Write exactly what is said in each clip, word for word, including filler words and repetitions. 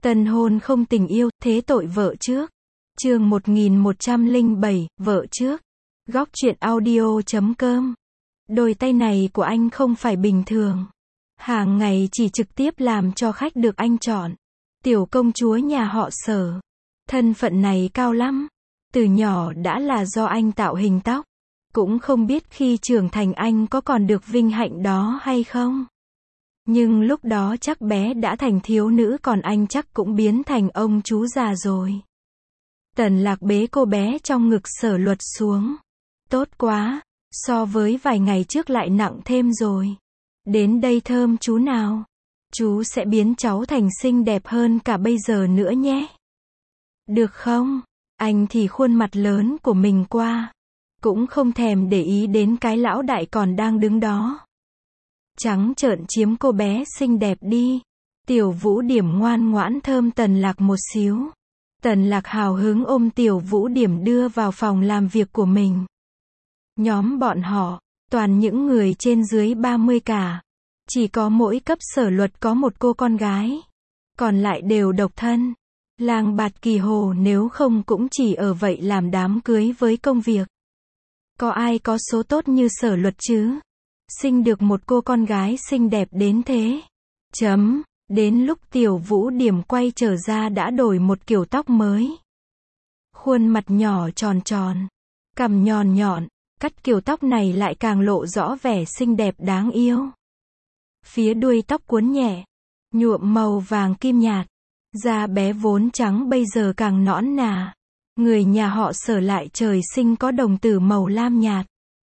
Tân hôn không tình yêu, thế tội vợ trước. Chương một nghìn một trăm lẻ bảy, vợ trước. Góc truyện audio chấm com. Đôi tay này của anh không phải bình thường. Hàng ngày chỉ trực tiếp làm cho khách được anh chọn. Tiểu công chúa nhà họ Sở. Thân phận này cao lắm. Từ nhỏ đã là do anh tạo hình tóc. Cũng không biết khi trưởng thành anh có còn được vinh hạnh đó hay không. Nhưng lúc đó chắc bé đã thành thiếu nữ, còn anh chắc cũng biến thành ông chú già rồi. Tần Lạc bế cô bé trong ngực Sở Luật xuống. Tốt quá, so với vài ngày trước lại nặng thêm rồi. Đến đây thơm chú nào. Chú sẽ biến cháu thành xinh đẹp hơn cả bây giờ nữa nhé. Được không? Anh thì khuôn mặt lớn của mình qua. Cũng không thèm để ý đến cái lão đại còn đang đứng đó. Trắng trợn chiếm cô bé xinh đẹp đi. Tiểu Vũ Điểm ngoan ngoãn thơm Tần Lạc một xíu. Tần Lạc hào hứng ôm Tiểu Vũ Điểm đưa vào phòng làm việc của mình. Nhóm bọn họ, toàn những người trên dưới ba mươi cả. Chỉ có mỗi cấp Sở Luật có một cô con gái. Còn lại đều độc thân. Làng bạt kỳ hồ, nếu không cũng chỉ ở vậy làm đám cưới với công việc. Có ai có số tốt như Sở Luật chứ? Sinh được một cô con gái xinh đẹp đến thế. Chấm. Đến lúc Tiểu Vũ Điểm quay trở ra đã đổi một kiểu tóc mới. Khuôn mặt nhỏ tròn tròn. Cằm nhọn nhọn. Cắt kiểu tóc này lại càng lộ rõ vẻ xinh đẹp đáng yêu. Phía đuôi tóc cuốn nhẹ. Nhuộm màu vàng kim nhạt. Da bé vốn trắng bây giờ càng nõn nà. Người nhà họ Sở lại trời sinh có đồng tử màu lam nhạt.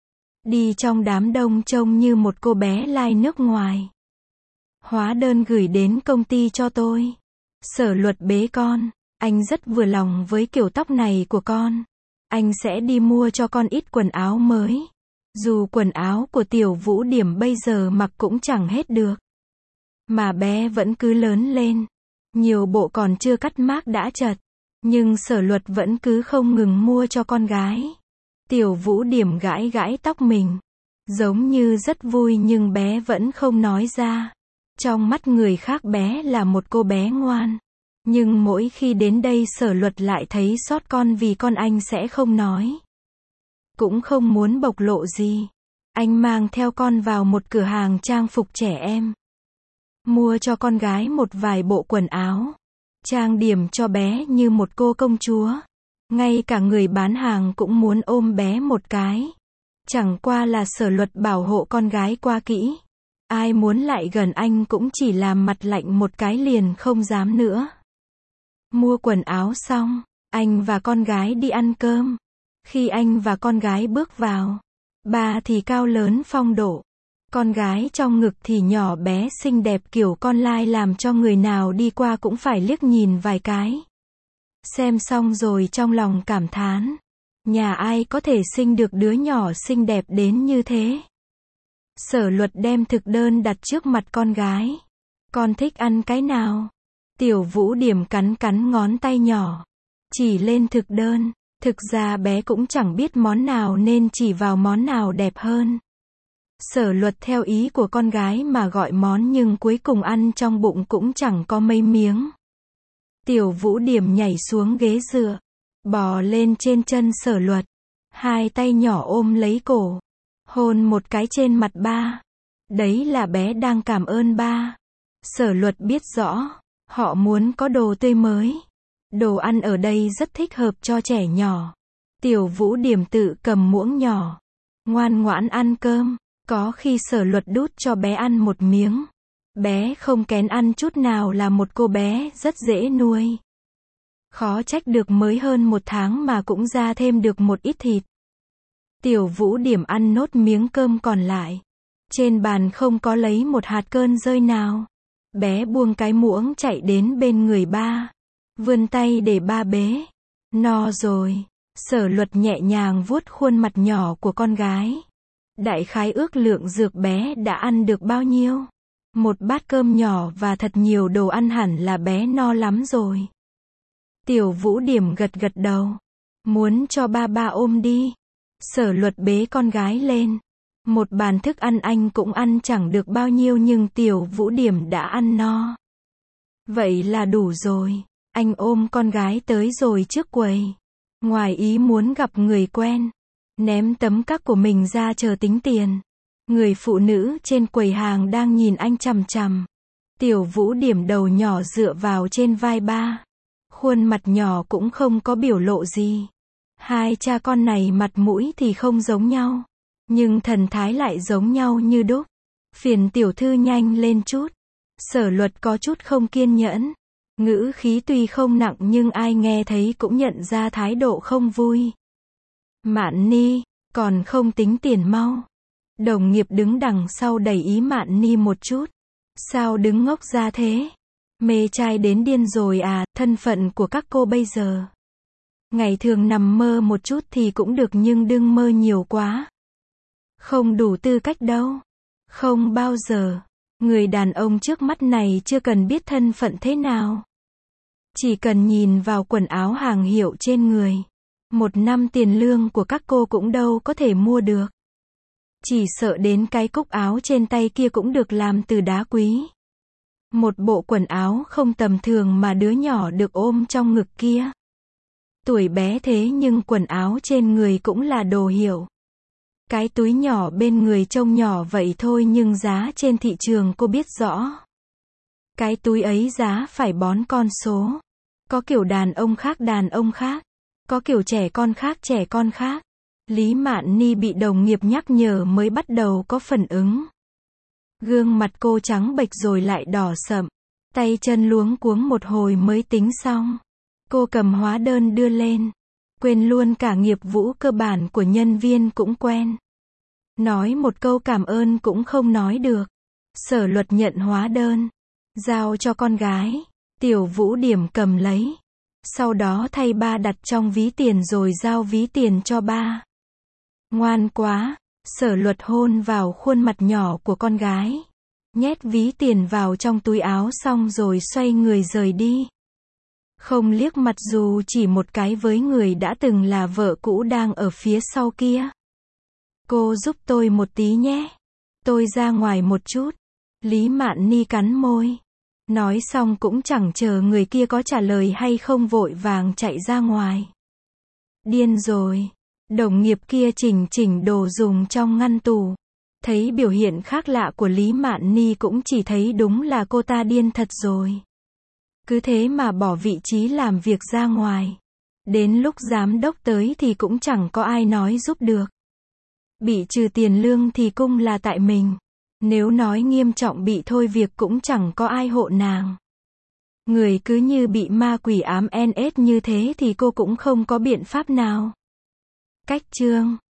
Đi trong đám đông trông như một cô bé lai nước ngoài. Hóa đơn gửi đến công ty cho tôi. Sở Luật bế con. Anh rất vừa lòng với kiểu tóc này của con. Anh sẽ đi mua cho con ít quần áo mới. Dù quần áo của Tiểu Vũ Điểm bây giờ mặc cũng chẳng hết được. Mà bé vẫn cứ lớn lên. Nhiều bộ còn chưa cắt mác đã chật. Nhưng Sở Luật vẫn cứ không ngừng mua cho con gái. Tiểu Vũ Điểm gãi gãi tóc mình. Giống như rất vui nhưng bé vẫn không nói ra. Trong mắt người khác bé là một cô bé ngoan. Nhưng mỗi khi đến đây Sở Luật lại thấy xót con vì con anh sẽ không nói. Cũng không muốn bộc lộ gì. Anh mang theo con vào một cửa hàng trang phục trẻ em. Mua cho con gái một vài bộ quần áo. Trang điểm cho bé như một cô công chúa. Ngay cả người bán hàng cũng muốn ôm bé một cái. Chẳng qua là Sở Luật bảo hộ con gái qua kỹ. Ai muốn lại gần anh cũng chỉ làm mặt lạnh một cái liền không dám nữa. Mua quần áo xong, anh và con gái đi ăn cơm. Khi anh và con gái bước vào, bà thì cao lớn phong độ. Con gái trong ngực thì nhỏ bé xinh đẹp kiểu con lai làm cho người nào đi qua cũng phải liếc nhìn vài cái. Xem xong rồi trong lòng cảm thán. Nhà ai có thể sinh được đứa nhỏ xinh đẹp đến như thế. Sở Luật đem thực đơn đặt trước mặt con gái. Con thích ăn cái nào? Tiểu Vũ Điểm cắn cắn ngón tay nhỏ. Chỉ lên thực đơn. Thực ra bé cũng chẳng biết món nào nên chỉ vào món nào đẹp hơn. Sở Luật theo ý của con gái mà gọi món nhưng cuối cùng ăn trong bụng cũng chẳng có mấy miếng. Tiểu Vũ Điểm nhảy xuống ghế dựa. Bò lên trên chân Sở Luật. Hai tay nhỏ ôm lấy cổ. Hôn một cái trên mặt ba. Đấy là bé đang cảm ơn ba. Sở Luật biết rõ. Họ muốn có đồ tươi mới. Đồ ăn ở đây rất thích hợp cho trẻ nhỏ. Tiểu Vũ Điểm tự cầm muỗng nhỏ. Ngoan ngoãn ăn cơm. Có khi Sở Luật đút cho bé ăn một miếng. Bé không kén ăn chút nào, là một cô bé rất dễ nuôi. Khó trách được mới hơn một tháng mà cũng ra thêm được một ít thịt. Tiểu Vũ Điểm ăn nốt miếng cơm còn lại. Trên bàn không có lấy một hạt cơm rơi nào. Bé buông cái muỗng chạy đến bên người ba. Vươn tay để ba bế. No rồi. Sở Luật nhẹ nhàng vuốt khuôn mặt nhỏ của con gái. Đại khái ước lượng dược bé đã ăn được bao nhiêu. Một bát cơm nhỏ và thật nhiều đồ ăn hẳn là bé no lắm rồi. Tiểu Vũ Điểm gật gật đầu. Muốn cho ba ba ôm đi. Sở Luật bế con gái lên. Một bàn thức ăn anh cũng ăn chẳng được bao nhiêu nhưng Tiểu Vũ Điểm đã ăn no. Vậy là đủ rồi. Anh ôm con gái tới rồi trước quầy. Ngoài ý muốn gặp người quen. Ném tấm cắc của mình ra chờ tính tiền. Người phụ nữ trên quầy hàng đang nhìn anh chằm chằm. Tiểu Vũ điểm đầu nhỏ dựa vào trên vai ba. Khuôn mặt nhỏ cũng không có biểu lộ gì. Hai cha con này mặt mũi thì không giống nhau. Nhưng thần thái lại giống nhau như đúc. Phiền tiểu thư nhanh lên chút. Sở Luật có chút không kiên nhẫn. Ngữ khí tuy không nặng nhưng ai nghe thấy cũng nhận ra thái độ không vui. Mạn Ni, còn không tính tiền mau. Đồng nghiệp đứng đằng sau đẩy ý Mạn Ni một chút. Sao đứng ngốc ra thế? Mê trai đến điên rồi à, thân phận của các cô bây giờ. Ngày thường nằm mơ một chút thì cũng được nhưng đừng mơ nhiều quá. Không đủ tư cách đâu. Không bao giờ. Người đàn ông trước mắt này chưa cần biết thân phận thế nào. Chỉ cần nhìn vào quần áo hàng hiệu trên người. Một năm tiền lương của các cô cũng đâu có thể mua được. Chỉ sợ đến cái cúc áo trên tay kia cũng được làm từ đá quý. Một bộ quần áo không tầm thường mà đứa nhỏ được ôm trong ngực kia. Tuổi bé thế nhưng quần áo trên người cũng là đồ hiệu. Cái túi nhỏ bên người trông nhỏ vậy thôi nhưng giá trên thị trường cô biết rõ. Cái túi ấy giá phải bón con số. Có kiểu đàn ông khác đàn ông khác. Có kiểu trẻ con khác trẻ con khác. Lý Mạn Ni bị đồng nghiệp nhắc nhở mới bắt đầu có phản ứng. Gương mặt cô trắng bệch rồi lại đỏ sậm. Tay chân luống cuống một hồi mới tính xong. Cô cầm hóa đơn đưa lên. Quên luôn cả nghiệp vụ cơ bản của nhân viên cũng quen. Nói một câu cảm ơn cũng không nói được. Sở Luật nhận hóa đơn. Giao cho con gái. Tiểu Vũ điểm cầm lấy. Sau đó thay ba đặt trong ví tiền rồi giao ví tiền cho ba. Ngoan quá. Sở Luật hôn vào khuôn mặt nhỏ của con gái. Nhét ví tiền vào trong túi áo xong rồi xoay người rời đi. Không liếc mặt dù chỉ một cái với người đã từng là vợ cũ đang ở phía sau kia. Cô giúp tôi một tí nhé. Tôi ra ngoài một chút. Lý Mạn Ni cắn môi. Nói xong cũng chẳng chờ người kia có trả lời hay không vội vàng chạy ra ngoài. Điên rồi. Đồng nghiệp kia chỉnh chỉnh đồ dùng trong ngăn tủ. Thấy biểu hiện khác lạ của Lý Mạn Ni cũng chỉ thấy đúng là cô ta điên thật rồi. Cứ thế mà bỏ vị trí làm việc ra ngoài. Đến lúc giám đốc tới thì cũng chẳng có ai nói giúp được. Bị trừ tiền lương thì cũng là tại mình. Nếu nói nghiêm trọng bị thôi việc cũng chẳng có ai hộ nàng. Người cứ như bị ma quỷ ám en ết như thế thì cô cũng không có biện pháp nào. Cách chương